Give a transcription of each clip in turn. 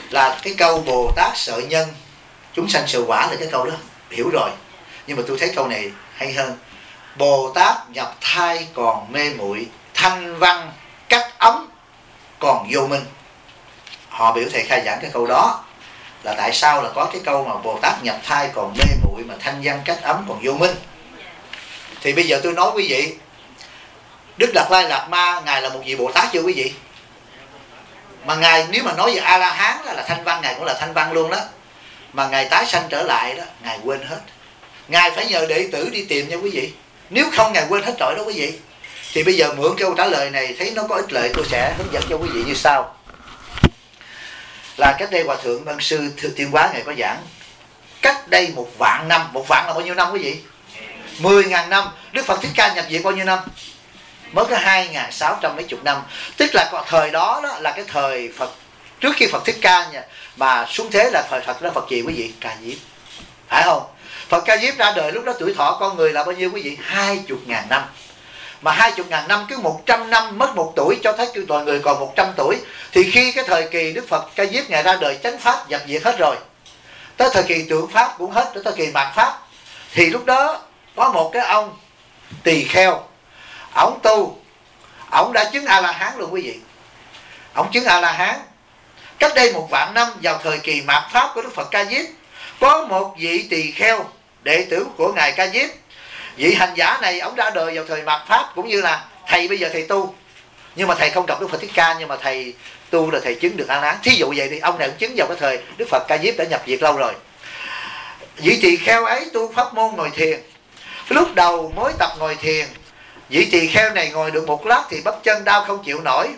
là cái câu Bồ Tát sợ nhân, chúng sanh sợ quả là cái câu đó hiểu rồi. Nhưng mà tôi thấy câu này hay hơn. Bồ Tát nhập thai còn mê muội, thanh văn cách ấm còn vô minh. Họ biểu thầy khai giảng cái câu đó là tại sao là có cái câu mà Bồ Tát nhập thai còn mê muội mà thanh văn cách ấm còn vô minh. Thì bây giờ tôi nói quý vị, Đức Đạt Lai Lạt Ma ngài là một vị Bồ Tát chưa quý vị? Mà ngài nếu mà nói về A La Hán là thanh văn, ngài cũng là thanh văn luôn đó. Mà ngài tái sanh trở lại đó, ngài quên hết. Ngài phải nhờ đệ tử đi tìm nha quý vị. Nếu không ngài quên hết rồi đó quý vị. Thì bây giờ mượn câu trả lời này thấy nó có ích lợi, tôi sẽ hướng dẫn cho quý vị như sau. Là cách đây Hòa Thượng Ân Sư Tuyên Hóa ngài có giảng, cách đây 1.000 năm. 1.000 là bao nhiêu năm quý vị? 10.000 năm. Đức Phật Thích Ca nhập viện bao nhiêu năm? Mới có 2.600 mấy chục năm. Tức là thời đó, đó là cái thời Phật, trước khi Phật Thích Ca mà xuống thế là thời Phật đó Phật gì quý vị? Ca Diếp. Phải không? Phật Ca Diếp ra đời lúc đó tuổi thọ con người là bao nhiêu quý vị? 20.000 năm. Mà 20.000 năm cứ 100 năm mất 1 tuổi cho thấy loài người còn 100 tuổi. Thì khi cái thời kỳ Đức Phật Ca Diếp ngài ra đời chánh pháp nhập diệt hết rồi, tới thời kỳ tượng pháp cũng hết, tới thời kỳ mạt pháp, thì lúc đó có một cái ông tỳ kheo, ổng tu, ổng đã chứng A La Hán luôn quý vị. Ổng chứng A La Hán cách đây 1.000 năm vào thời kỳ mạt pháp của Đức Phật Ca Diếp. Có một vị tỳ kheo đệ tử của ngài Ca Diếp. Vị hành giả này ổng ra đời vào thời mạt pháp, cũng như là thầy bây giờ thầy tu, nhưng mà thầy không gặp Đức Phật Thích Ca, nhưng mà thầy tu là thầy chứng được A La Hán. Thí dụ vậy thì ông này cũng chứng vào cái thời Đức Phật Ca Diếp đã nhập diệt lâu rồi. Vị tỳ kheo ấy tu pháp môn ngồi thiền. Lúc đầu mới tập ngồi thiền, vị tỳ kheo này ngồi được một lát thì bắp chân đau không chịu nổi.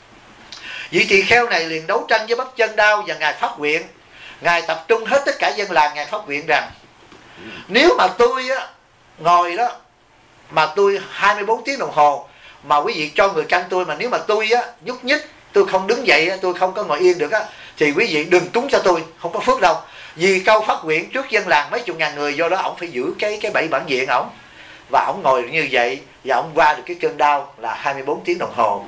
Vị tỳ kheo này liền đấu tranh với bắp chân đau và ngài phát nguyện. Ngài tập trung hết tất cả dân làng, ngài phát nguyện rằng nếu mà tôi ngồi đó mà tôi 24 tiếng đồng hồ mà quý vị cho người canh tôi, mà nếu mà tôi nhúc nhích, tôi không đứng dậy, tôi không có ngồi yên được thì quý vị đừng cúng cho tôi, không có phước đâu. Vì câu phát nguyện trước dân làng mấy chục ngàn người, do đó ổng phải giữ cái bẫy bản diện ổng. Và ổng ngồi như vậy và ổng qua được cái cơn đau là 24 tiếng đồng hồ.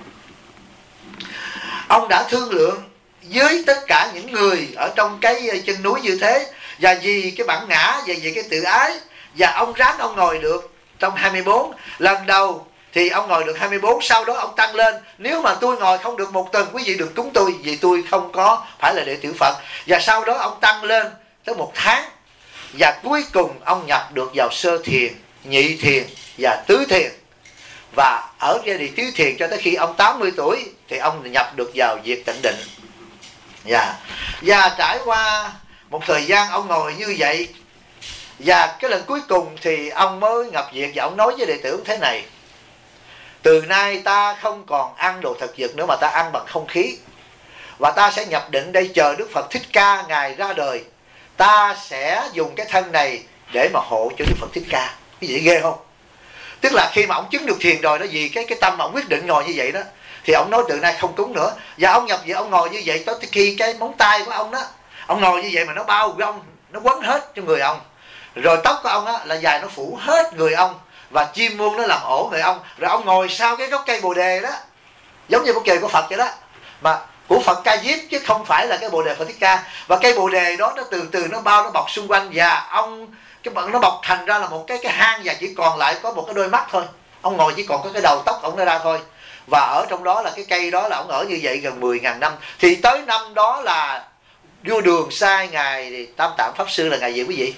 Ông đã thương lượng với tất cả những người ở trong cái chân núi như thế, và vì cái bản ngã và vì cái tự ái, và ông ráng ông ngồi được trong 24. Lần đầu thì ông ngồi được 24, sau đó ông tăng lên. Nếu mà tôi ngồi không được 1 tuần, quý vị đừng cúng tôi, vì tôi không có phải là đệ tử Phật. Và sau đó ông tăng lên tới 1 tháng. Và cuối cùng ông nhập được vào sơ thiền, nhị thiền và tứ thiền. Và ở giai đoạn tứ thiền cho tới khi ông 80 tuổi thì ông nhập được vào diệt tịnh định. Và trải qua một thời gian ông ngồi như vậy, và cái lần cuối cùng thì ông mới nhập diệt. Và ông nói với đệ tử thế này: từ nay ta không còn ăn đồ thực vật nữa, mà ta ăn bằng không khí. Và ta sẽ nhập định đây chờ Đức Phật Thích Ca ngài ra đời. Ta sẽ dùng cái thân này để mà hộ cho Đức Phật Thích Ca. Cái gì ghê không? Tức là khi mà ông chứng được thiền rồi đó, vì cái tâm mà ông quyết định ngồi như vậy đó, thì ông nói từ nay không cúng nữa. Và ông nhập về ông ngồi như vậy, tới khi cái móng tay của ông đó, ông ngồi như vậy mà nó bao gông, nó quấn hết cho người ông. Rồi tóc của ông á là dài, nó phủ hết người ông, và chim muông nó làm ổ người ông. Rồi ông ngồi sau cái gốc cây bồ đề đó, giống như bồ đề của Phật vậy đó, mà của Phật Ca Diếp chứ không phải là cái bồ đề Phật Thích Ca. Và cây bồ đề đó nó từ từ nó bao, nó bọc xung quanh, và ông cái bận nó bọc thành ra là một cái hang, và chỉ còn lại có một cái đôi mắt thôi. Ông ngồi chỉ còn có cái đầu tóc ông nó ra thôi. Và ở trong đó là cái cây đó là ông ở như vậy gần 10.000 năm. Thì tới năm đó là vua Đường sai ngài Tam Tạng Pháp Sư, là ngài gì quý vị?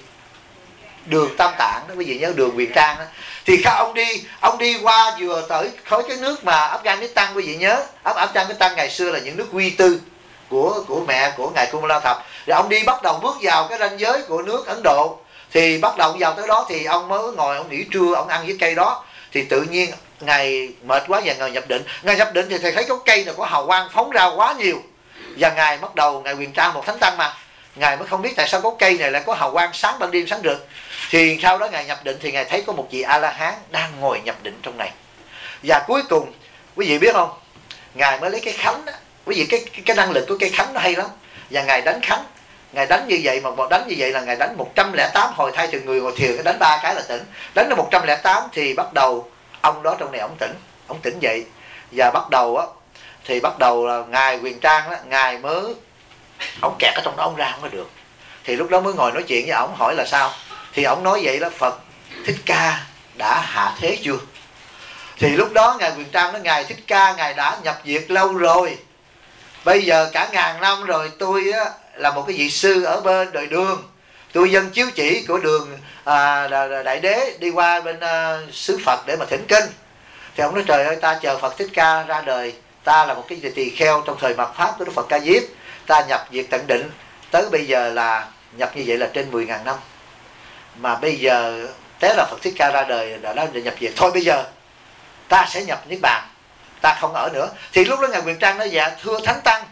Đường Tam Tạng đó quý vị nhớ, Đường Huyền Trang đó. Thì ông đi qua vừa tới khối cái nước mà Afghanistan, quý vị nhớ Afghanistan ngày xưa là những nước quy tư của mẹ của ngài Kumala Thập. Rồi ông đi bắt đầu bước vào cái ranh giới của nước Ấn Độ. Thì bắt đầu vào tới đó thì ông mới ngồi, ông nghỉ trưa, ông ăn với cây đó. Thì tự nhiên ngài mệt quá và ngài nhập định. Ngài nhập định thì thầy thấy có cây này có hào quang phóng ra quá nhiều. Và ngài bắt đầu, ngài Huyền Trang một thánh tăng mà, ngài mới không biết tại sao có cây này lại có hào quang sáng ban đêm sáng rực. Thì sau đó ngài nhập định thì ngài thấy có một vị A La Hán đang ngồi nhập định trong này. Và cuối cùng quý vị biết không, ngài mới lấy cái khánh đó. Quý vị cái năng lực của cây khánh nó hay lắm. Và ngài đánh khánh, ngài đánh như vậy, mà đánh như vậy là ngài đánh 108 hồi, thay từ người ngồi thiền, đánh 3 cái là tỉnh. Đánh đến 108 thì bắt đầu ông đó trong này ông tỉnh dậy. Và bắt đầu là ngài Huyền Trang đó, ngài mới Ông kẹt ở trong đó, ông ra không có được. Thì lúc đó mới ngồi nói chuyện với ổng, hỏi là sao. Thì ổng nói vậy đó, Phật Thích Ca đã hạ thế chưa? Thì lúc đó Ngài Quyền Trang nói, Ngài Thích Ca Ngài đã nhập diệt lâu rồi. Bây giờ cả ngàn năm rồi, tôi á, là một cái vị sư ở bên đời Đường, tôi dân chiếu chỉ của Đường Đại Đế đi qua bên xứ Phật để mà thỉnh kinh. Thì ông nói, trời ơi, ta chờ Phật Thích Ca ra đời, ta là một cái tỳ kheo trong thời mạt Pháp của Đức Phật Ca Diếp, ta nhập diệt tận định, tới bây giờ là nhập như vậy là trên 10.000 năm. Mà bây giờ thế là Phật Thích Ca ra đời đã nhập diệt, thôi bây giờ ta sẽ nhập Niết Bàn, ta không ở nữa. Thì lúc đó Ngài Quyền Trang nói, dạ thưa Thánh Tăng,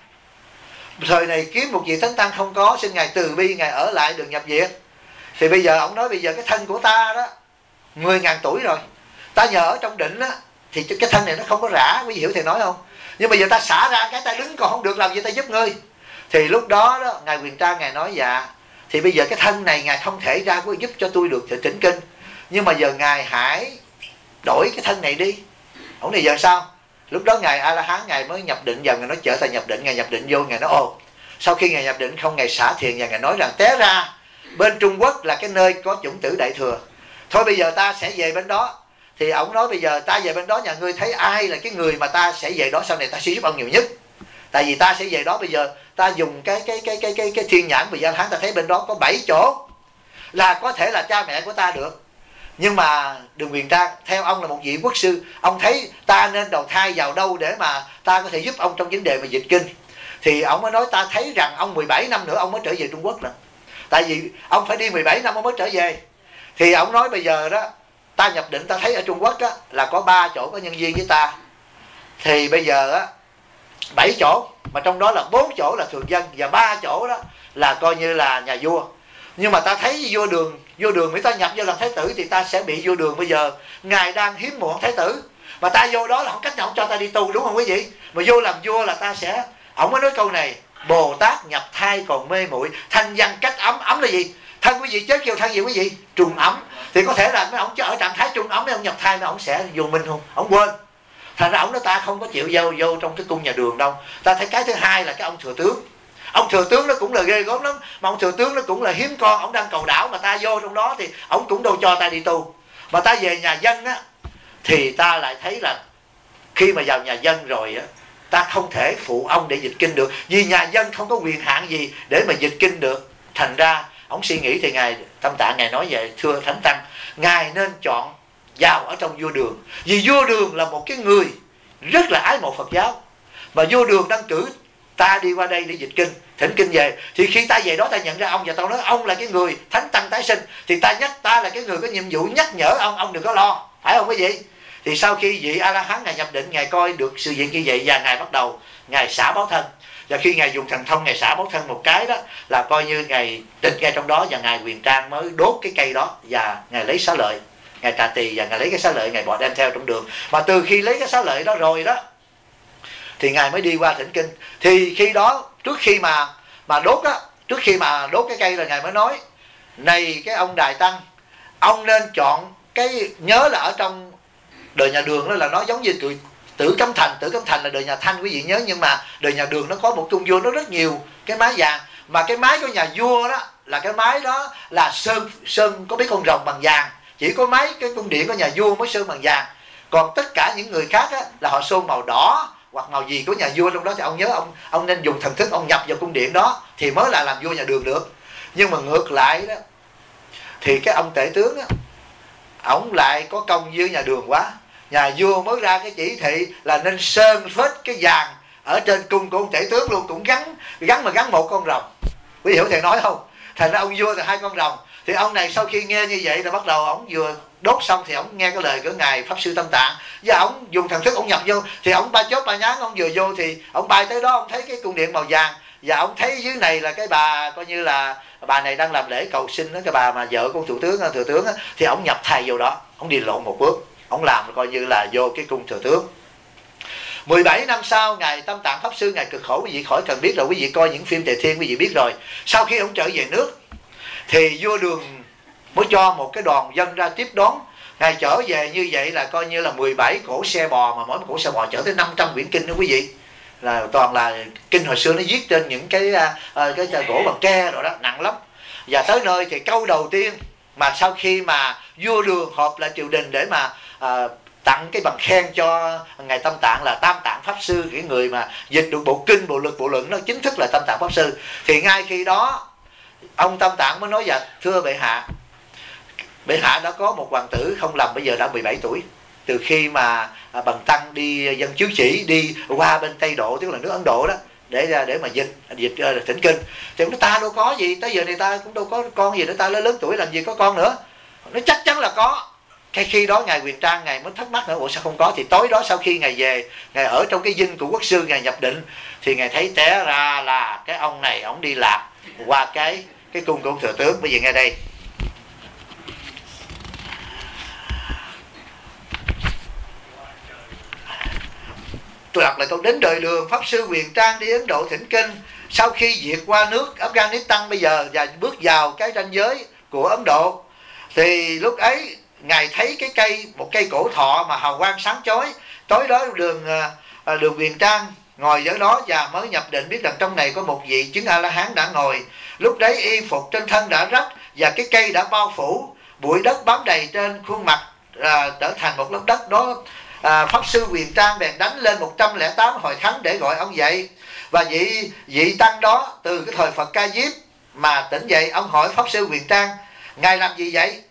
thời này kiếm một vị Thánh Tăng không có, xin Ngài từ bi, Ngài ở lại đừng nhập diệt. Thì bây giờ ông nói, bây giờ cái thân của ta đó 10.000 tuổi rồi, ta nhờ ở trong định á, thì cái thân này nó không có rã, quý vị hiểu thầy nói không? Nhưng bây giờ ta xả ra cái ta đứng còn không được, làm gì ta giúp ngươi. Thì lúc đó đó Ngài Quyền Trang Ngài nói, dạ thì bây giờ cái thân này Ngài không thể ra giúp cho tôi được thỉnh kinh, nhưng mà giờ Ngài hãy đổi cái thân này đi. Ông này giờ sao? Lúc đó Ngài A La Hán Ngài mới nhập định vào, Ngài nói trở thành nhập định. Ngài nhập định vô, Ngài nói ồ, sau khi Ngài nhập định không, Ngài xả thiền và Ngài nói rằng té ra bên Trung Quốc là cái nơi có chủng tử Đại Thừa, thôi bây giờ ta sẽ về bên đó. Thì ông nói bây giờ ta về bên đó, nhà ngươi thấy ai là cái người mà ta sẽ về đó sau này ta sẽ giúp ông nhiều nhất. Tại vì ta sẽ về đó, bây giờ ta dùng cái thiên nhãn của A La Hán, ta thấy bên đó có 7 chỗ là có thể là cha mẹ của ta được. Nhưng mà Đường Quyền Trang theo ông là một vị quốc sư, ông thấy ta nên đầu thai vào đâu để mà ta có thể giúp ông trong vấn đề mà dịch kinh. Thì ông mới nói, ta thấy rằng ông 17 năm nữa ông mới trở về Trung Quốc nè, tại vì ông phải đi 17 năm ông mới trở về. Thì ông nói bây giờ đó ta nhập định, ta thấy ở Trung Quốc á, là có 3 chỗ có nhân viên với ta. Thì bây giờ á 7 chỗ, mà trong đó là 4 chỗ là thường dân và 3 chỗ đó là coi như là nhà vua. Nhưng mà ta thấy vua Đường nếu ta nhập vô làm thái tử thì ta sẽ bị vua Đường bây giờ Ngài đang hiếm muộn thái tử, mà ta vô đó là không cách nào không cho ta đi tu, đúng không quý vị? Mà vô làm vua là ta sẽ, ông mới nói câu này, Bồ Tát nhập thai còn mê muội, thanh văn cách ấm. Ấm là gì? Thân quý vị chết kêu thân gì quý vị? Trùng ấm. Thì có thể là mấy ông ở trạng thái trùng ấm, mấy ông nhập thai mấy ông sẽ vô minh không? Ông quên. Thành ra ông nói ta không có chịu vô trong cái cung nhà Đường đâu. Ta thấy cái thứ hai là cái ông thừa tướng. Ông thừa tướng nó cũng là ghê gớm lắm, mà ông thừa tướng nó cũng là hiếm con, ông đang cầu đảo mà ta vô trong đó thì ông cũng đâu cho ta đi tu. Mà ta về nhà dân á thì ta lại thấy là khi mà vào nhà dân rồi á, ta không thể phụ ông để dịch kinh được, vì nhà dân không có quyền hạn gì để mà dịch kinh được. Thành ra ông suy nghĩ thì Ngài Tâm Tạng Ngài nói về, thưa Thánh Tăng, Ngài nên chọn vào ở trong vua Đường, vì vua Đường là một cái người rất là ái mộ Phật giáo, mà vua Đường đang cử ta đi qua đây để dịch kinh, thỉnh kinh về. Thì khi ta về đó ta nhận ra ông, và tao nói ông là cái người Thánh Tăng tái sinh, thì ta là cái người có nhiệm vụ nhắc nhở ông đừng có lo, phải không quý vị? Thì sau khi vị A La Hán Ngài nhập định, Ngài coi được sự việc như vậy và Ngài bắt đầu Ngài xả báo thân. Và khi Ngài dùng thần thông Ngài xả báo thân một cái đó là coi như Ngài tịch ngay trong đó, và Ngài Quyền Trang mới đốt cái cây đó và Ngài lấy xá lợi, Ngài trà tỳ và Ngài lấy cái xá lợi Ngài bỏ đem theo trong đường. Mà từ khi lấy cái xá lợi đó rồi đó thì Ngài mới đi qua thỉnh kinh. Thì khi đó trước khi mà đốt á, trước khi mà đốt cái cây là Ngài mới nói, này cái ông Đại Tăng, ông nên chọn cái, nhớ là ở trong đời nhà Đường đó là nó giống như Tử Cấm Thành là đời nhà Thanh quý vị nhớ, nhưng mà đời nhà Đường nó có một cung vua, nó rất nhiều cái mái vàng, mà cái mái của nhà vua đó là cái mái đó là sơn có biết con rồng bằng vàng, chỉ có mấy cái cung điện của nhà vua mới sơn bằng vàng, còn tất cả những người khác á, là họ sơn màu đỏ hoặc màu gì của nhà vua trong đó. Thì ông nhớ ông nên dùng thần thức ông nhập vào cung điện đó thì mới là làm vua nhà Đường được. Nhưng mà ngược lại đó thì cái ông tể tướng á, ổng lại có công với nhà Đường quá, nhà vua mới ra cái chỉ thị là nên sơn phết cái vàng ở trên cung của ông tể tướng luôn, cũng gắn một con rồng. Quý hiểu thầy nói không? Thành ra ông vua là 2 con rồng. Thì ông này sau khi nghe như vậy là bắt đầu ông vừa đốt xong thì ông nghe cái lời của Ngài Pháp Sư Tâm Tạng, và ông dùng thần thức ông nhập vô. Thì ông ba chốt ba nhán, ông vừa vô thì ông bay tới đó, ông thấy cái cung điện màu vàng, và ông thấy dưới này là cái bà, coi như là bà này đang làm lễ cầu sinh đó, cái bà mà vợ của thừa tướng đó, thì ông nhập thai vô đó, ông đi lộn một bước, ông làm coi như là vô cái cung thừa tướng. 17 năm sau, Ngài Tâm Tạng Pháp Sư Ngài cực khổ, quý vị khỏi cần biết rồi, quý vị coi những phim Tề Thiên quý vị biết rồi. Sau khi ông trở về nước thì vua Đường mới cho một cái đoàn dân ra tiếp đón. Ngài trở về như vậy là coi như là 17 cỗ xe bò, mà mỗi một cỗ xe bò chở tới 500 quyển kinh đó quý vị. là toàn là kinh hồi xưa nó viết trên những cái gỗ bằng tre rồi đó, nặng lắm. Và tới nơi thì câu đầu tiên mà sau khi mà vua Đường họp lại triều đình để mà tặng cái bằng khen cho ngài Tam Tạng là Tam Tạng Pháp Sư, cái người mà dịch được bộ kinh, bộ lực, bộ luận, nó chính thức là Tam Tạng Pháp Sư. Thì ngay khi đó ông Tam Tạng mới nói: dạ thưa bệ hạ đã có một hoàng tử không lầm bây giờ đã 17 tuổi, từ khi mà Bần Tăng đi dân chiếu chỉ đi qua bên Tây Độ, tức là nước Ấn Độ đó, để mà dịch thỉnh kinh. Thì ta đâu có gì, tới giờ này ta cũng đâu có con gì nữa, ta lớn tuổi làm gì có con nữa. Nó chắc chắn là có. Cái khi đó ngài Huyền Trang ngài mới thắc mắc nữa, ủa sao không có? Thì tối đó sau khi ngài về, ngài ở trong cái dinh của quốc sư, ngài nhập định thì ngài thấy té ra là cái ông này ổng đi lạc qua cái cung của thừa tướng. Bây giờ nghe đây, tôi đọc lại câu: đến đời Đường, Pháp Sư Huyền Trang đi Ấn Độ thỉnh kinh. Sau khi vượt qua nước Afghanistan bây giờ và bước vào cái ranh giới của Ấn Độ, thì lúc ấy ngài thấy một cây cổ thọ mà hào quang sáng chói. Tối đó Đường Huyền Trang ngồi ở đó và mới nhập định, biết rằng trong này có một vị chứng A La Hán đã ngồi. Lúc đấy y phục trên thân đã rách và cái cây đã bao phủ, bụi đất bám đầy trên khuôn mặt, trở thành một lớp đất đó. Pháp Sư Huyền Trang bèn đánh lên 108 hồi khánh để gọi ông dậy. Và vị tăng đó từ cái thời Phật Ca Diếp mà tỉnh dậy. Ông hỏi Pháp Sư Huyền Trang: ngài làm gì vậy?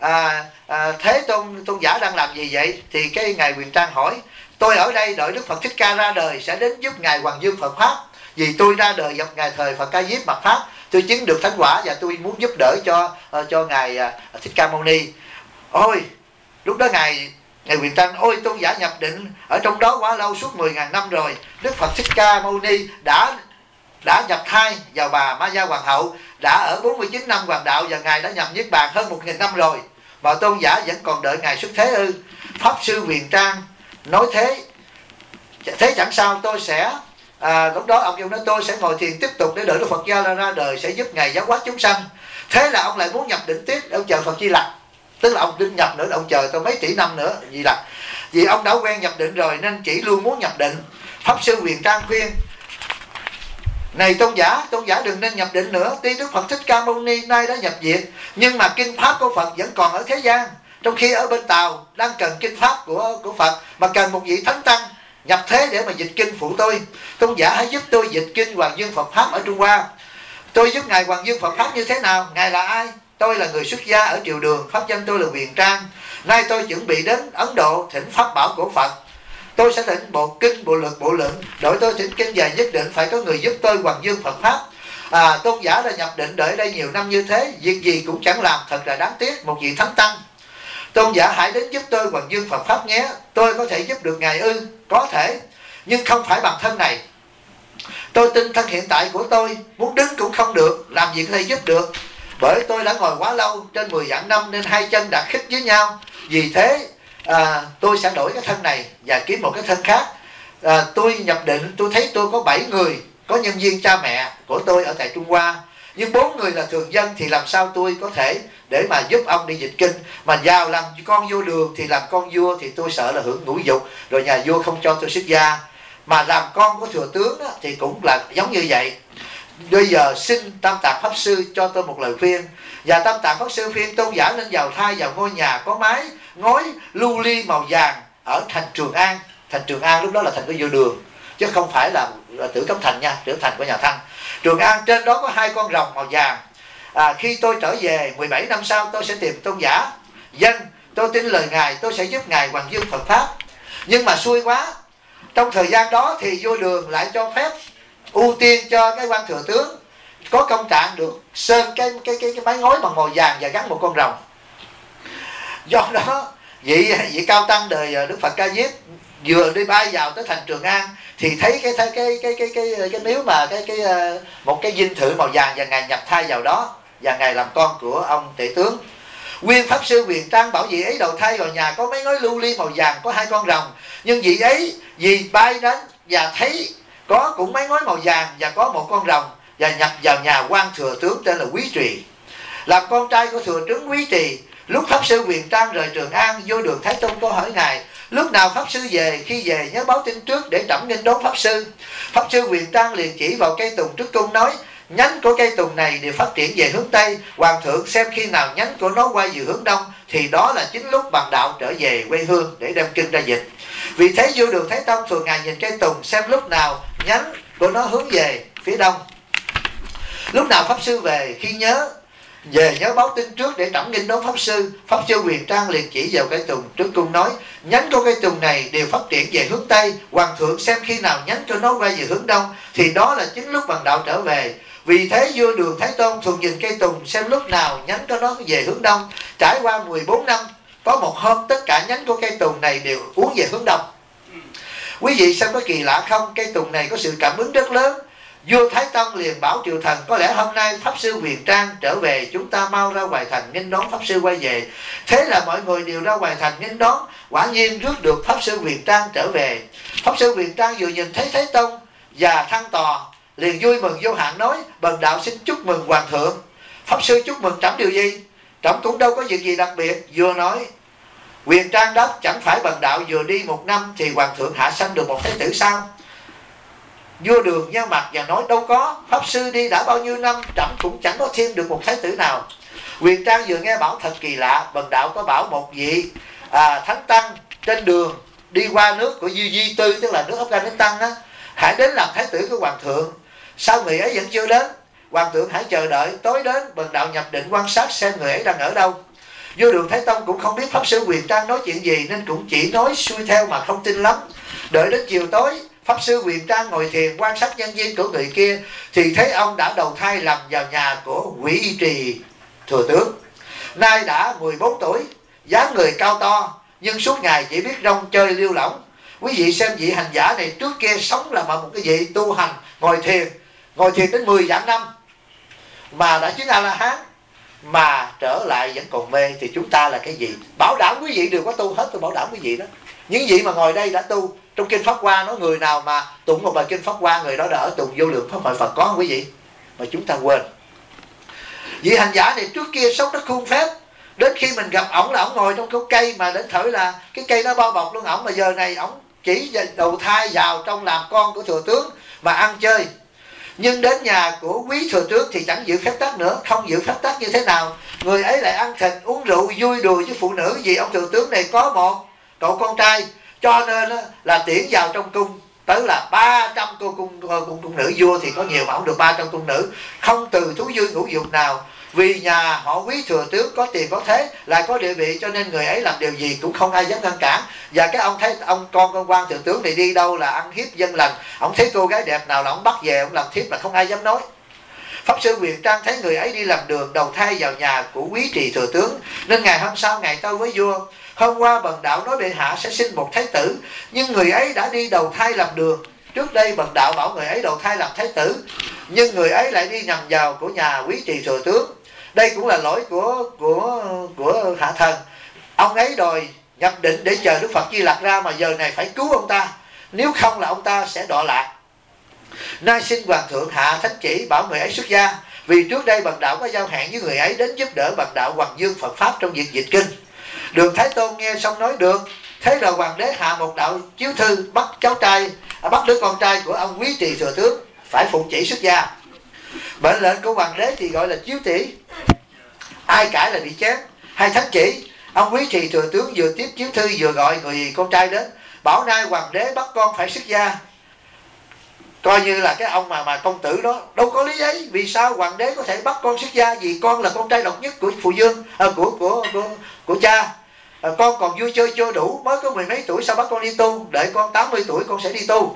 Thế tôn giả đang làm gì vậy? Thì cái ngài Huyền Trang hỏi: tôi ở đây đợi Đức Phật Thích Ca ra đời sẽ đến giúp ngài Hoàng Dương Phật Pháp. Vì tôi ra đời gặp ngài thời Phật Ca Diếp mặt Pháp, tôi chứng được thánh quả và tôi muốn giúp đỡ cho ngài Thích Ca Mâu Ni. Ôi, lúc đó ngài Huyền Trang: ôi tôn giả nhập định ở trong đó quá lâu, suốt 10.000 năm rồi. Đức Phật Thích Ca Mâu Ni đã nhập thai vào bà Ma Gia Hoàng hậu, đã ở 49 năm hoàng đạo và ngài đã nhập niết bàn hơn 1.000 năm rồi, mà tôn giả vẫn còn đợi ngài xuất thế ư? Pháp Sư Huyền Trang nói: thế chẳng sao, tôi sẽ lúc đó ông kêu nói tôi sẽ ngồi thiền tiếp tục để đợi Đức Phật Gia ra đời sẽ giúp ngài giáo hóa chúng sanh. Thế là ông lại muốn nhập định tiếp, ông chờ Phật Di Lặc, tức là ông định nhập nữa, ông chờ tôi mấy tỷ năm nữa Di Lặc. Vì ông đã quen nhập định rồi nên chỉ luôn muốn nhập định. Pháp Sư Huyền Trang khuyên: này tôn giả đừng nên nhập định nữa. Tuy Đức Phật Thích Ca Mâu Ni nay đã nhập diệt, nhưng mà kinh pháp của Phật vẫn còn ở thế gian. Trong khi ở bên Tàu đang cần kinh pháp của Phật, mà cần một vị thánh tăng nhập thế để mà dịch kinh phụ tôi. Tôn giả hãy giúp tôi dịch kinh Hoàng Dương Phật Pháp ở Trung Hoa. Tôi giúp ngài Hoàng Dương Phật Pháp như thế nào? Ngài là ai? Tôi là người xuất gia ở triều Đường, pháp danh tôi là Huyền Trang. Nay tôi chuẩn bị đến Ấn Độ thỉnh pháp bảo của Phật. Tôi sẽ thỉnh bộ kinh, bộ lực, bộ luận. Đội tôi thỉnh kinh và nhất định phải có người giúp tôi Hoàng Dương Phật Pháp. Tôn giả đã nhập định đợi đây nhiều năm như thế, việc gì cũng chẳng làm, thật là đáng tiếc. Một vị thánh tăng, tôn giả hãy đến giúp tôi Hoàng Dương Phật Pháp nhé. Tôi có thể giúp được ngài ư? Có thể, nhưng không phải bằng thân này. Tôi tin thân hiện tại của tôi, muốn đứng cũng không được, làm gì có thể giúp được. Bởi tôi đã ngồi quá lâu, trên 10 vạn năm nên hai chân đã khít với nhau. Vì thế tôi sẽ đổi cái thân này và kiếm một cái thân khác. Tôi nhập định, tôi thấy tôi có 7 người, có nhân viên cha mẹ của tôi ở tại Trung Hoa, nhưng 4 người là thường dân, thì làm sao tôi có thể để mà giúp ông đi dịch kinh. Mà vào làm con vua Đường thì làm con vua thì tôi sợ là hưởng ngũ dục, rồi nhà vua không cho tôi xuất gia. Mà làm con của thừa tướng đó, thì cũng là giống như vậy. Bây giờ xin Tam Tạng Pháp Sư cho tôi một lời khuyên. Và Tam Tạng Pháp Sư khuyên tôn giả nên vào thai vào ngôi nhà có mái ngói lưu ly màu vàng ở thành Trường An. Thành Trường An lúc đó là thành của vua Đường, chứ không phải là Tử Cấm Thành nha, Tử Thành của nhà Thanh. Trường An trên đó có 2 con rồng màu vàng. Khi tôi trở về 17 năm sau tôi sẽ tìm tôn giả. Dân, tôi tin lời ngài, tôi sẽ giúp ngài Hoàng Dương Phật Pháp. Nhưng mà xui quá, trong thời gian đó thì vua Đường lại cho phép ưu tiên cho cái quan thừa tướng có công trạng được sơn cái mái ngói bằng màu vàng và gắn một con rồng. Do đó vị cao tăng đời Đức Phật Ca Diếp vừa đi bay vào tới thành Trường An thì thấy cái miếu mà một cái dinh thự màu vàng, và ngài nhập thai vào đó và ngài làm con của ông tể tướng. Nguyên Pháp Sư Huyền Trang bảo vị ấy đầu thai vào nhà có mấy ngói lưu ly màu vàng, có 2 con rồng. Nhưng vị ấy vì bay đến và thấy có cũng mấy ngói màu vàng và có một con rồng, và nhập vào nhà quan thừa tướng tên là Quý Trì, làm con trai của thừa tướng Quý Trì. Lúc Pháp Sư Huyền Trang rời Trường An, vô Đường Thái Tông có hỏi ngài: Lúc nào pháp sư về, khi về nhớ báo tin trước để trẫm nghênh đón pháp sư. Pháp sư Quyền Trang liền chỉ vào cây tùng trước cung nói: nhánh của cây tùng này đều phát triển về hướng Tây, hoàng thượng xem khi nào nhánh của nó quay về hướng Đông thì đó là chính lúc bằng đạo trở về quê hương để đem kinh ra dịch. Vì thế vua Đường Thái Tông thường ngày nhìn cây tùng xem lúc nào nhánh của nó hướng về phía Đông. Lúc nào pháp sư về, khi nhớ báo tin trước để trẫm nghênh đón pháp sư. Pháp sư Quyền Trang liền chỉ vào cây tùng trước cung nói: nhánh của cây tùng này đều phát triển về hướng Tây, hoàng thượng xem khi nào nhánh của nó quay về hướng Đông thì đó là chính lúc bằng đạo trở về. Vì thế vua Đường Thái Tôn thường nhìn cây tùng xem lúc nào nhánh của nó về hướng Đông. Trải qua 14 năm, có một hôm tất cả nhánh của cây tùng này đều uốn về hướng Đông. Quý vị xem có kỳ lạ không? Cây tùng này có sự cảm ứng rất lớn. Vua Thái Tông liền bảo triều thần: có lẽ hôm nay pháp sư Quyền Trang trở về, chúng ta mau ra Hoài Thành nghênh đón pháp sư quay về. Thế là mọi người đều ra Hoài Thành nghênh đón. Quả nhiên rước được pháp sư Quyền Trang trở về. Pháp sư Quyền Trang vừa nhìn thấy Thái Tông và thăng tòa liền vui mừng vô hạn nói: bần đạo xin chúc mừng hoàng thượng. Pháp sư chúc mừng trẫm điều gì? Trẫm cũng đâu có việc gì đặc biệt. Vua nói: Quyền Trang đáp: chẳng phải bần đạo vừa đi 1 năm thì hoàng thượng hạ sanh được một thái tử sao? Vua Đường nhăn mặt và nói: đâu có, pháp sư đi đã bao nhiêu năm, trẫm cũng chẳng có thêm được một thái tử nào. Quyền Trang vừa nghe bảo thật kỳ lạ, bần đạo có bảo một vị thánh tăng trên đường đi qua nước của Di Tư, tức là nước Afghanistan á, hãy đến làm thái tử của hoàng thượng. Sao người ấy vẫn chưa đến? Hoàng thượng hãy chờ đợi, tối đến bần đạo nhập định quan sát xem người ấy đang ở đâu. Vua Đường Thái Tông cũng không biết pháp sư Quyền Trang nói chuyện gì nên cũng chỉ nói xuôi theo mà không tin lắm. Đợi đến chiều tối, pháp sư Quyền Trang ngồi thiền quan sát nhân viên của người kia thì thấy ông đã đầu thai làm vào nhà của Quý Trì thừa tướng. Nay đã 14 tuổi, dáng người cao to nhưng suốt ngày chỉ biết rong chơi liêu lỏng. Quý vị xem vị hành giả này trước kia sống là một cái vị tu hành, ngồi thiền đến 10 vạn năm mà đã chứng A-la-hán, mà trở lại vẫn còn mê thì chúng ta là cái gì? Bảo đảm quý vị đều có tu hết, tôi bảo đảm quý vị đó. Những vị mà ngồi đây đã tu. Trong kinh Pháp Hoa nói người nào mà tụng một bài kinh Pháp Hoa, người đó đã ở tụng vô lượng pháp hội Phật, có không quý vị? Mà chúng ta quên. Vị hành giả này trước kia sống rất khuôn phép. Đến khi mình gặp ổng là ổng ngồi trong cái cây mà đến thử là cái cây nó bao bọc luôn ổng, mà giờ này ổng chỉ đầu thai vào trong làm con của thừa tướng mà ăn chơi. Nhưng đến nhà của quý thừa tướng thì chẳng giữ phép tắc nữa. Không giữ phép tắc như thế nào? Người ấy lại ăn thịt uống rượu vui đùa với phụ nữ. Vì ông thừa tướng này có một cậu con trai, cho nên là tiễn vào trong cung tới là 300 cung nữ. Vua thì có nhiều mà ông được 300 cung nữ, không từ thú vui ngũ dục nào. Vì nhà họ quý thừa tướng có tiền có thế, lại có địa vị, cho nên người ấy làm điều gì cũng không ai dám ngăn cản. Và cái ông thấy ông con quan thừa tướng này đi đâu là ăn hiếp dân lành, ông thấy cô gái đẹp nào là ông bắt về ông làm thiếp, là không ai dám nói. Pháp sư Quyền Trang thấy người ấy đi làm đường đầu thai vào nhà của Quý Trì thừa tướng, nên ngày hôm sau ngày tâu với vua: hôm qua bần đạo nói bệ hạ sẽ sinh một thái tử, nhưng người ấy đã đi đầu thai làm đường. Trước đây bần đạo bảo người ấy đầu thai làm thái tử, nhưng người ấy lại đi nhầm vào của nhà Quý Trì thừa tướng. Đây cũng là lỗi của hạ thần. Ông ấy đòi nhập định để chờ Đức Phật Di Lặc ra, mà giờ này phải cứu ông ta, nếu không là ông ta sẽ đọa lạc. Nay xin hoàng thượng hạ thánh chỉ bảo người ấy xuất gia, vì trước đây bần đạo có giao hẹn với người ấy đến giúp đỡ bần đạo hoằng dương Phật pháp trong việc dịch kinh. Đường Thái Tôn nghe xong nói được. Thế rồi hoàng đế hạ một đạo chiếu thư bắt bắt đứa con trai của ông Quý Trì thừa tướng phải phụng chỉ xuất gia. Mệnh lệnh của hoàng đế thì gọi là chiếu tỷ, ai cãi là bị chém. Hay thánh chỉ, ông Quý Trì thừa tướng vừa tiếp chiếu thư vừa gọi người con trai đến, bảo nay hoàng đế bắt con phải xuất gia. Coi như là cái ông mà công tử đó đâu có lý ấy. Vì sao hoàng đế có thể bắt con xuất gia? Vì con là con trai độc nhất của phụ vương, của cha. Con còn vui chơi chưa đủ, mới có 10 mấy tuổi sao bắt con đi tu? Đợi con 80 tuổi con sẽ đi tu.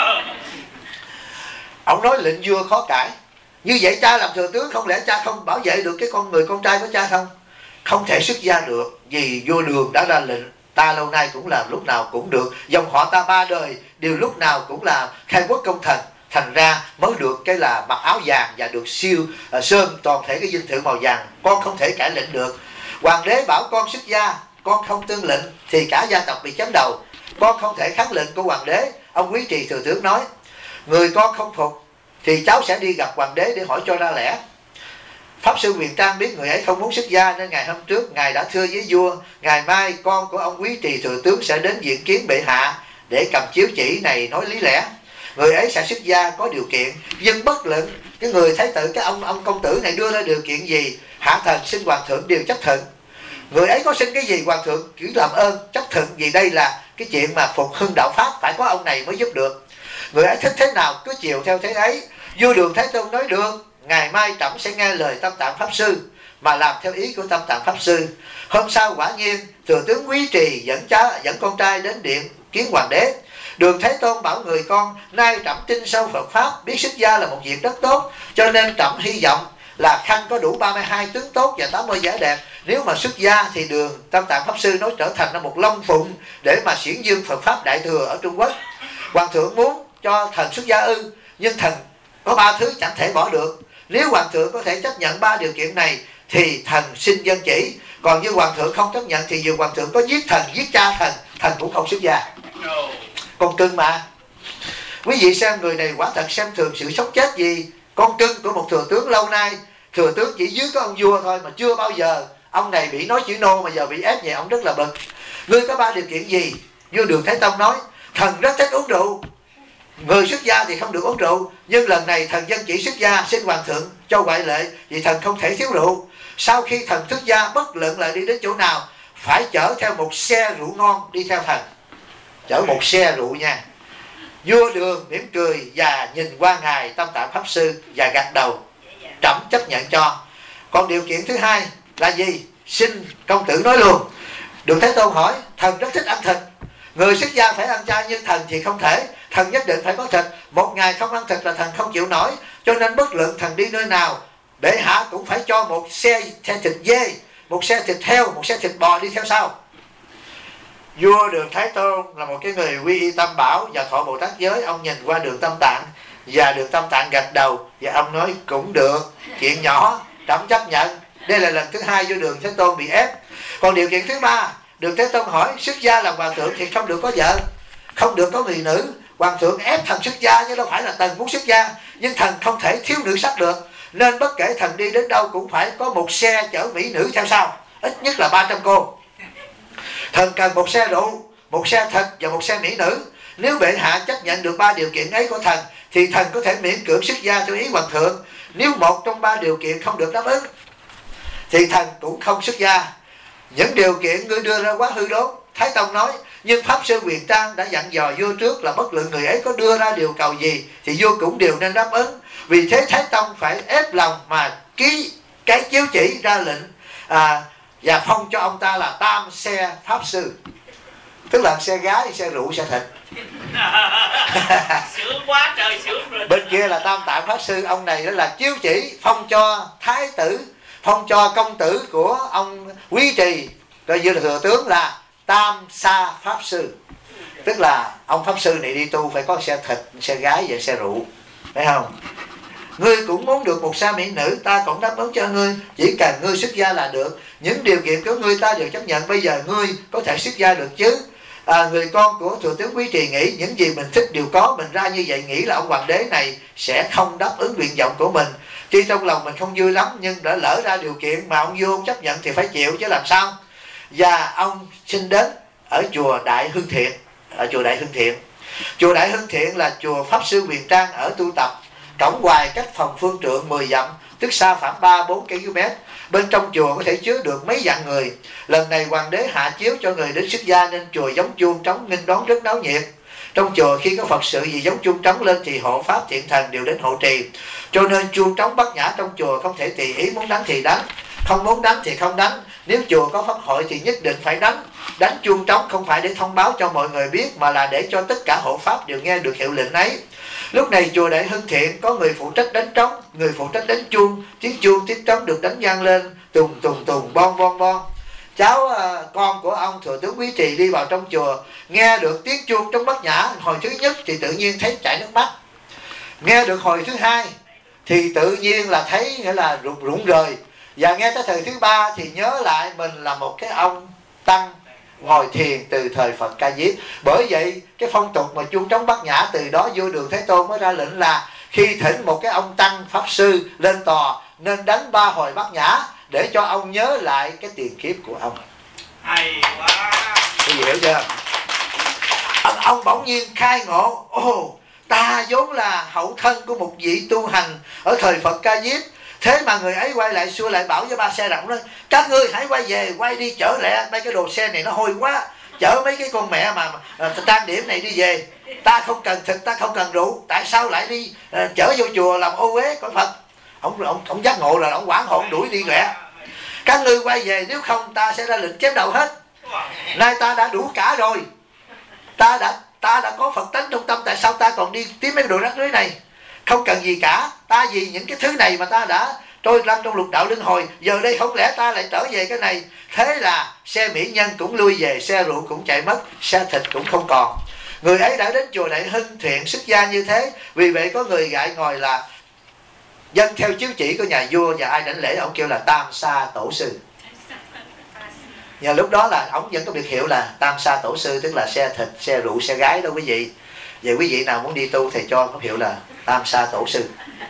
Ông nói lệnh vua khó cãi. Như vậy cha làm thừa tướng, không lẽ cha không bảo vệ được cái người con trai của cha không? Không thể xuất gia được, vì vua Đường đã ra lệnh. Ta lâu nay cũng làm lúc nào cũng được, dòng họ ta 3 đời đều lúc nào cũng là khai quốc công thần, thành ra mới được cái là mặc áo vàng và được siêu sơn toàn thể cái dinh thự màu vàng. Con không thể cãi lệnh được. Hoàng đế bảo con xuất gia, con không tuân lệnh thì cả gia tộc bị chém đầu. Con không thể kháng lệnh của hoàng đế. Ông Quý Trì thừa tướng nói: người con không phục thì cháu sẽ đi gặp hoàng đế để hỏi cho ra lẽ. Pháp Sư Huyền Trang biết người ấy không muốn xuất gia, nên ngày hôm trước Ngài đã thưa với vua, ngày mai con của ông Quý Trì thừa tướng sẽ đến diện kiến bệ hạ để cầm chiếu chỉ này nói lý lẽ. Người ấy sẽ xuất gia có điều kiện, nhưng bất luận cái người thái tử, cái ông công tử này đưa ra điều kiện gì, hạ thần xin hoàng thượng đều chấp thuận. Người ấy có xin cái gì hoàng thượng cứ làm ơn chấp thuận, vì đây là cái chuyện mà phục hưng đạo pháp, phải có ông này mới giúp được. Người ấy thích thế nào cứ chiều theo thế ấy. Vua Đường Thái Tôn nói được, ngày mai trẫm sẽ nghe lời Tam Tạng Pháp Sư mà làm theo ý của Tam Tạng Pháp Sư. Hôm sau quả nhiên thừa tướng Quý Trì dẫn con trai đến điện kiến hoàng đế. Đường Thái Tôn bảo người con, nay trẫm tin sâu Phật pháp, biết xuất gia là một việc rất tốt, cho nên trẫm hy vọng là khanh có đủ 32 tướng tốt và 80 vẻ đẹp. Nếu mà xuất gia thì Đường Tam Tạng Pháp Sư nói trở thành là một long phụng để mà xiển dương Phật pháp đại thừa ở Trung Quốc. Hoàng thượng muốn cho thần xuất gia ư? Nhưng thần có 3 thứ chẳng thể bỏ được. Nếu hoàng thượng có thể chấp nhận 3 điều kiện này thì thần xin dân chỉ. Còn như hoàng thượng không chấp nhận thì dù hoàng thượng có giết thần, giết cha thần cũng không xuất gia. Con cưng mà. Quý vị xem người này quả thật xem thường sự sống chết gì. Con cưng của một thừa tướng lâu nay, thừa tướng chỉ dưới có ông vua thôi mà chưa bao giờ ông này bị nói chữ nô, mà giờ bị ép về ông rất là bực. Ngươi có 3 điều kiện gì? Vua Đường Thái Tông nói, thần rất thích uống rượu, người xuất gia thì không được uống rượu, nhưng lần này thần dân chỉ xuất gia, xin hoàng thượng cho ngoại lệ vì thần không thể thiếu rượu. Sau khi thần xuất gia, bất luận là đi đến chỗ nào phải chở theo một xe rượu ngon đi theo thần, chở một xe rượu nha. Vua Đường mỉm cười và nhìn qua ngài Tam Tạng Pháp Sư và gật đầu, trẫm chấp nhận cho. Còn điều kiện thứ hai là gì? Xin công tử nói luôn. Đường Thái Tôn hỏi, thần rất thích ăn thịt, người xuất gia phải ăn chay, nhưng thần thì không thể, thần nhất định phải có thịt. Một ngày không ăn thịt là thần không chịu nổi, cho nên bất luận thần đi nơi nào, bệ hạ cũng phải cho một xe thịt dê, một xe thịt heo, một xe thịt bò đi theo sau. Vua Đường Thái Tôn là một cái người quy y Tam Bảo và thọ Bồ Tát giới. Ông nhìn qua Đường Tam Tạng và Đường Tam Tạng gật đầu và ông nói cũng được, chuyện nhỏ trẫm chấp nhận. Đây là lần thứ hai vua Đường Thái Tôn bị ép. Còn điều kiện thứ 3, Đường Thái Tôn hỏi, xuất gia làm hoàng thượng thì không được có vợ, không được có người nữ. Hoàng thượng ép thần xuất gia chứ đâu phải là thần muốn xuất gia, nhưng thần không thể thiếu nữ sắc được, nên bất kể thần đi đến đâu cũng phải có một xe chở mỹ nữ theo sau, ít nhất là 300 cô. Thần cần một xe rượu, một xe thịt và một xe mỹ nữ. Nếu bệ hạ chấp nhận được 3 điều kiện ấy của thần thì thần có thể miễn cưỡng xuất gia theo ý hoàng thượng. Nếu một trong 3 điều kiện không được đáp ứng thì thần cũng không xuất gia. Những điều kiện ngươi đưa ra quá hư đốn. Thái Tông nói, nhưng Pháp Sư Huyền Trang đã dặn dò vua trước là bất luận người ấy có đưa ra điều cầu gì thì vua cũng đều nên đáp ứng. Vì thế Thái Tông phải ép lòng mà ký cái chiếu chỉ ra lệnh và phong cho ông ta là Tam Xe Pháp Sư, tức là xe gái, xe rượu, xe thịt. Sướng quá trời sướng rồi. Bên kia là Tam Tạng Pháp Sư, ông này đó là chiếu chỉ phong cho thái tử, phong cho công tử của ông Quý Trì, coi như là thừa tướng là Tam Sa Pháp Sư. Tức là ông Pháp Sư này đi tu phải có xe thịt, xe gái và xe rượu, phải không? Ngươi cũng muốn được một sa mỹ nữ, ta cũng đáp ứng cho ngươi, chỉ cần ngươi xuất gia là được. Những điều kiện của ngươi ta đều chấp nhận. Bây giờ ngươi có thể xuất gia được chứ? Người con của thừa tướng Quý Trì nghĩ những gì mình thích đều có, mình ra như vậy nghĩ là ông hoàng đế này sẽ không đáp ứng nguyện vọng của mình. Tuy trong lòng mình không vui lắm, nhưng đã lỡ ra điều kiện mà ông vua chấp nhận thì phải chịu chứ làm sao. Và ông xin đến ở chùa Đại Hưng Thiện. Ở chùa Đại Hưng Thiện, chùa Đại Hưng Thiện là chùa Pháp Sư Huyền Trang ở tu tập. Cổng ngoài cách phòng phương trượng 10 dặm, tức xa khoảng 3-4 km. Bên trong chùa có thể chứa được mấy vạn người. Lần này hoàng đế hạ chiếu cho người đến xuất gia nên chùa giống chuông trống nghênh đón rất náo nhiệt. Trong chùa khi có Phật sự gì giống chuông trống lên thì hộ pháp thiện thần đều đến hộ trì. Cho nên chuông trống bát nhã trong chùa không thể tùy ý, muốn đánh thì đánh, không muốn đánh thì không đánh. Nếu chùa có pháp hội thì nhất định phải đánh. Đánh chuông trống không phải để thông báo cho mọi người biết, mà là để cho tất cả hộ pháp đều nghe được hiệu lệnh ấy. Lúc này chùa Đại Hưng Thiện có người phụ trách đánh trống, người phụ trách đánh chuông. Tiếng chuông tiếng trống được đánh vang lên tùng tùng tùng, bon bon bon. Con của ông thừa tướng Quý Trì đi vào trong chùa, nghe được tiếng chuông trong bát nhã hồi thứ nhất thì tự nhiên thấy chảy nước mắt. Nghe được hồi thứ hai thì tự nhiên là thấy nghĩa là rụng rời. Và nghe tới thời thứ 3 thì nhớ lại mình là một cái ông tăng ngồi thiền từ thời Phật Ca Diếp. Bởi vậy cái phong tục mà chuông trống bát nhã từ đó vua Đường Thế Tôn mới ra lệnh là khi thỉnh một cái ông tăng pháp sư lên tòa nên đánh 3 hồi bát nhã để cho ông nhớ lại cái tiền kiếp của ông. Hay quá. Quý vị hiểu chưa? Ông bỗng nhiên khai ngộ, ta vốn là hậu thân của một vị tu hành ở thời Phật Ca Diếp. Thế mà người ấy quay lại xua lại bảo với ba xe rộng đó: các ngươi hãy quay về, quay đi chở lẹ, mấy cái đồ xe này nó hôi quá, chở mấy cái con mẹ mà trang điểm này đi về. Ta không cần thịt, ta không cần rượu, tại sao lại đi chở vô chùa làm ô uế cõi Phật? Ông giác ngộ rồi, ông quảng hồn đuổi đi lẹ. Các ngươi quay về, nếu không ta sẽ ra lệnh chém đầu hết. Nay ta đã đủ cả rồi, ta đã có Phật tánh trong tâm, tại sao ta còn đi tìm mấy cái đồ rắc rối này? Không cần gì cả, ta vì những cái thứ này mà ta đã trôi lăn trong lục đạo luân hồi, giờ đây không lẽ ta lại trở về cái này? Thế là xe mỹ nhân cũng lui về, xe rượu cũng chạy mất, xe thịt cũng không còn. Người ấy đã đến chùa Đại Hưng thiện xuất gia như thế. Vì vậy có người gại ngồi là dân theo chiếu chỉ của nhà vua, và ai đảnh lễ ông kêu là Tam Sa Tổ Sư. Và lúc đó là ông vẫn có biệt hiệu là Tam Sa Tổ Sư, tức là xe thịt, xe rượu, xe gái đó quý vị. Vậy quý vị nào muốn đi tu thì cho có hiệu là Tam Sa Tổ Sư.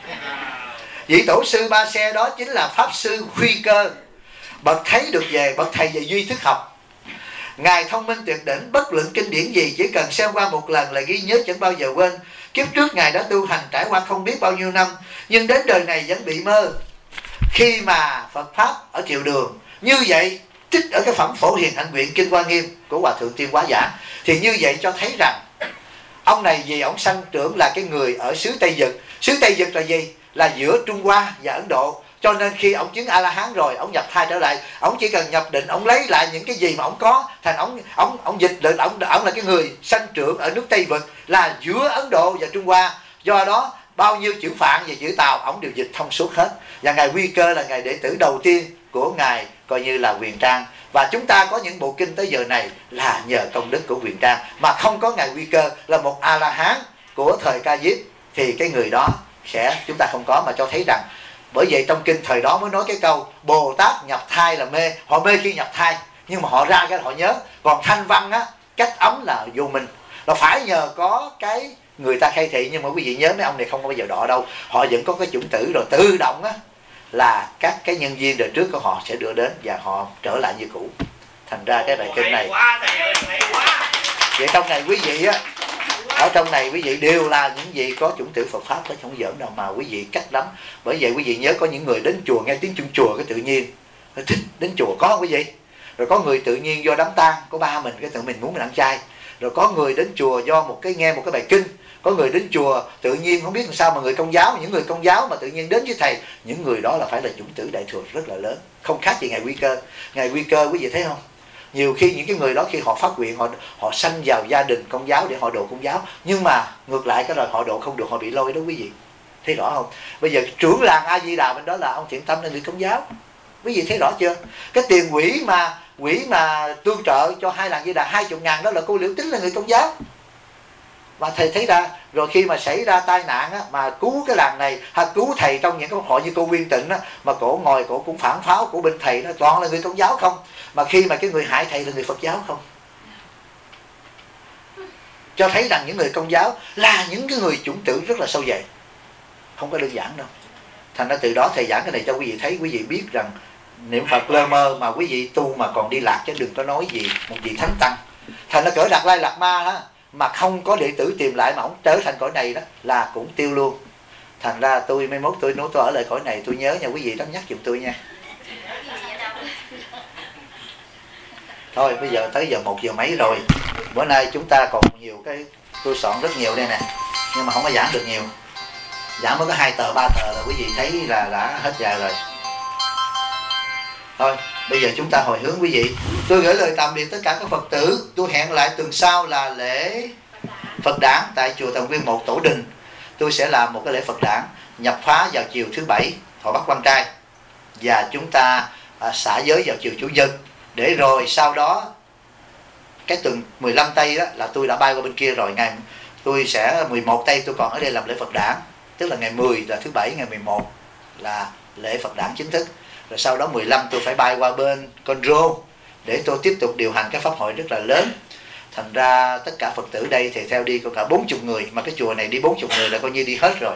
Vị tổ sư ba xe đó chính là Pháp Sư Huy Cơ, bậc thấy được về, bậc thầy về duy thức học. Ngài thông minh tuyệt đỉnh, bất luận kinh điển gì chỉ cần xem qua một lần là ghi nhớ chẳng bao giờ quên. Kiếp trước Ngài đã tu hành trải qua không biết bao nhiêu năm, nhưng đến đời này vẫn bị mơ. Khi mà Phật Pháp ở Triều Đường như vậy, trích ở cái phẩm Phổ Hiền Hạnh Nguyện Kinh Hoa Nghiêm của Hòa Thượng Tuyên Hóa Giảng, thì như vậy cho thấy rằng ông này vì ông sanh trưởng là cái người ở xứ Tây Dực. Xứ Tây Dực là gì? Là giữa Trung Hoa và Ấn Độ. Cho nên khi ông chứng A-la-hán rồi, ông nhập thai trở lại, ông chỉ cần nhập định, ông lấy lại những cái gì mà ông có, thành ông dịch được, ông là cái người sanh trưởng ở nước Tây Vực, là giữa Ấn Độ và Trung Hoa. Do đó bao nhiêu chữ Phạn và chữ Tàu ông đều dịch thông suốt hết. Và ngài Huy Cơ là ngài đệ tử đầu tiên của ngài coi như là Huyền Trang. Và chúng ta có những bộ kinh tới giờ này là nhờ công đức của Huyền Trang. Mà không có ngài Huy Cơ là một A-la-hán của thời Ca Diếp thì cái người đó chúng ta không có, mà cho thấy rằng. Bởi vậy trong kinh thời đó mới nói cái câu Bồ Tát nhập thai là mê. Họ mê khi nhập thai, nhưng mà họ ra cái họ nhớ. Còn thanh văn á, cách ấm là vô minh, là phải nhờ có cái người ta khai thị. Nhưng mà quý vị nhớ mấy ông này không bao giờ đọ đâu, họ vẫn có cái chủng tử rồi, tự động á là các cái nhân viên đời trước của họ sẽ đưa đến và họ trở lại như cũ. Thành ra cái bài kinh này vậy trong này quý vị á, ở trong này quý vị đều là những gì có chủng tử Phật Pháp, nó không giỡn đâu mà quý vị cách lắm. Bởi vậy quý vị nhớ có những người đến chùa nghe tiếng chuông chùa cái tự nhiên thích đến chùa, có không quý vị? Rồi có người tự nhiên do đám tang của ba mình cái tự mình muốn ăn chay. Rồi có người đến chùa do nghe một cái bài kinh. Có người đến chùa tự nhiên không biết làm sao mà người Công giáo, những người Công giáo mà tự nhiên đến với thầy, những người đó là phải là chủng tử Đại Thừa rất là lớn, không khác gì ngài Huy Cơ. Ngài Huy Cơ quý vị thấy không? Nhiều khi những cái người đó khi họ phát nguyện, họ sanh vào gia đình Công giáo để họ độ Công giáo, nhưng mà ngược lại cái rồi họ độ không được, họ bị lôi đó quý vị. Thấy rõ không? Bây giờ trưởng làng A Di Đà bên đó là ông Thiện Tâm là người Công giáo. Quý vị thấy rõ chưa? Cái tiền quỹ mà tương trợ cho hai làng Di Đà 20.000 đó là cô Liễu Tính là người Công giáo. Mà thầy thấy ra rồi khi mà xảy ra tai nạn á, mà cứu cái làng này hay cứu thầy trong những cái hội như cô Nguyên Tịnh á, mà cổ ngồi cổ cũng phản pháo của bên thầy nó toàn là người Công giáo không, mà khi mà cái người hại thầy là người Phật giáo không. Cho thấy rằng những người Công giáo là những cái người chủng tử rất là sâu dày, không có đơn giản đâu. Thành ra từ đó thầy giảng cái này cho quý vị thấy, quý vị biết rằng niệm Phật lơ mơ mà quý vị tu mà còn đi lạc, chứ đừng có nói gì một vị thánh tăng. Thành ra cỡ Đạt Lai Lạt Ma á, mà không có đệ tử tìm lại mà ông trở thành cõi này đó là cũng tiêu luôn. Thành ra tôi mai mốt tôi nói tôi ở lại cõi này, tôi nhớ nha quý vị, đóng nhắc giùm tôi nha. Thôi bây giờ tới giờ 1 giờ mấy rồi. Bữa nay chúng ta còn nhiều cái, tôi soạn rất nhiều đây nè, nhưng mà không có giảng được nhiều. Giảng mới có 2 tờ 3 tờ là quý vị thấy là đã hết dài rồi. Thôi bây giờ chúng ta hồi hướng quý vị. Tôi gửi lời tạm biệt tất cả các Phật tử. Tôi hẹn lại tuần sau là lễ Phật đản tại chùa Tần Nguyên 1 Tổ Đình. Tôi sẽ làm một cái lễ Phật đản nhập khóa vào chiều thứ Bảy Thọ Bắc Quan Trai, và chúng ta xả giới vào chiều Chủ nhật. Để rồi sau đó cái tuần 15 Tây đó là tôi đã bay qua bên kia rồi. Ngày tôi sẽ 11 Tây tôi còn ở đây làm lễ Phật đản, tức là ngày 10 là thứ Bảy, ngày 11 là lễ Phật đản chính thức. Rồi sau đó 15 tôi phải bay qua bên Conro để tôi tiếp tục điều hành các pháp hội rất là lớn. Thành ra tất cả Phật tử đây thì theo đi có cả 40 người, mà cái chùa này đi 40 người là coi như đi hết rồi.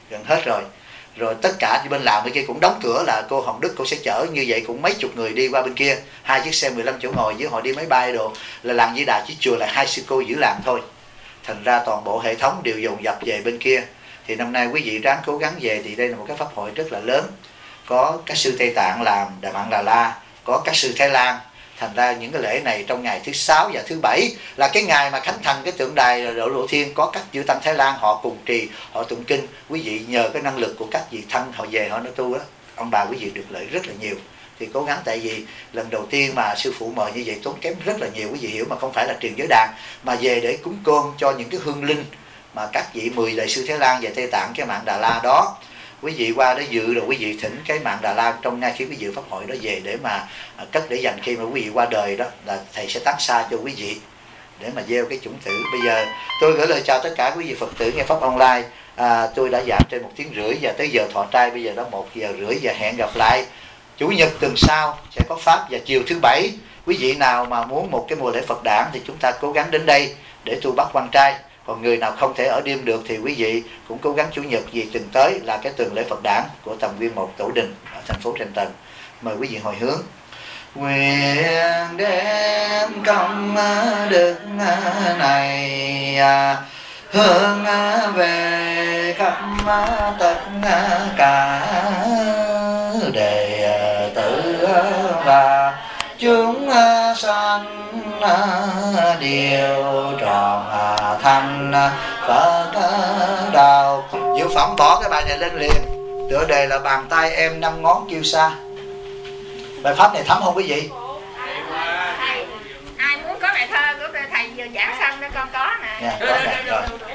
gần hết rồi. Rồi tất cả bên Lào bên kia cũng đóng cửa, là cô Hồng Đức cô sẽ chở như vậy cũng mấy chục người đi qua bên kia, 2 chiếc xe 15 chỗ ngồi, với họ đi máy bay đồ, là làng Di Đà chỉ chùa là 2 sư cô giữ làng thôi. Thành ra toàn bộ hệ thống đều dồn dập về bên kia. Thì năm nay quý vị ráng cố gắng về, thì đây là một cái pháp hội rất là lớn. Có các sư Tây Tạng làm Đà Mạn Đà La, có các sư Thái Lan. Thành ra những cái lễ này trong ngày thứ 6 và thứ 7 là cái ngày mà khánh thành cái tượng đài Lộ Thiên, có các chư tăng Thái Lan họ cùng trì, họ tụng kinh. Quý vị nhờ cái năng lực của các vị thân họ về họ nói tu đó, ông bà quý vị được lợi rất là nhiều. Thì cố gắng, tại vì lần đầu tiên mà sư phụ mời như vậy tốn kém rất là nhiều, quý vị hiểu, mà không phải là truyền giới đàn, mà về để cúng cơm cho những cái hương linh mà các vị 10 đại sư Thái Lan và Tây Tạng cái Mạn Đà La đó. Quý vị qua đó dự rồi quý vị thỉnh cái Mạn Đà La trong ngay khi quý vị pháp hội đó về để mà cất để dành khi mà quý vị qua đời đó, là thầy sẽ tán xa cho quý vị để mà gieo cái chủng tử. Bây giờ tôi gửi lời chào tất cả quý vị Phật tử nghe pháp online. Tôi đã giảng trên 1 tiếng rưỡi và tới giờ thọ trai bây giờ đó 1 giờ rưỡi, và hẹn gặp lại Chủ nhật tuần sau sẽ có pháp, và chiều thứ 7 quý vị nào mà muốn một cái mùa lễ Phật đản thì chúng ta cố gắng đến đây để tu bắt quan trai. Còn người nào không thể ở đêm được thì quý vị cũng cố gắng chủ nhật, vì tuần tới là cái tuần lễ Phật đản của Tầm Nguyên Một Tổ Đình ở thành phố Trần Tần. Mời quý vị hồi hướng. Nguyện đem công đức này hướng về khắp tất cả đệ tử và chúng sanh đều tròn thành Phật đạo. Diệu Phẩm bỏ cái bài này lên liền, tựa đề là Bàn tay em 5 ngón kêu xa. Bài pháp này thấm không quý vị? Ai muốn có bài thơ của thầy vừa giảng xong đó con có nè. Dạ, có nè, rồi.